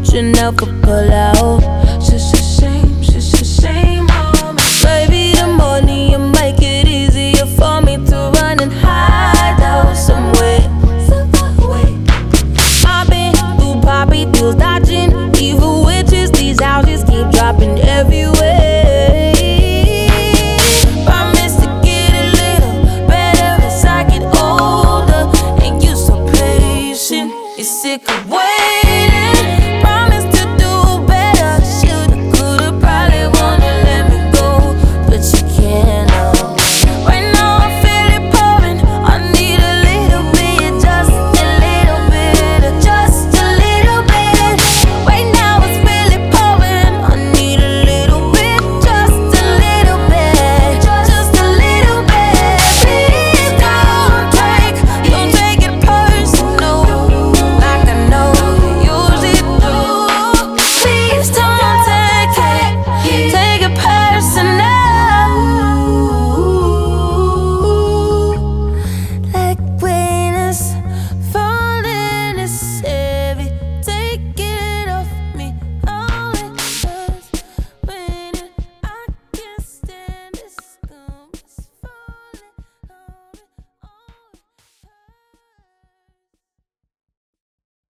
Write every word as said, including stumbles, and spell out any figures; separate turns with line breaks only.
Chanel for pull out. Just a shame, just a shame on me. Baby, the money you make it easier for me to run and hide out somewhere. I've been through poppy deals, dodging evil witches. These houses keep dropping everywhere. Promise to get a little better as I get older. And you so patient, you're sick of waiting.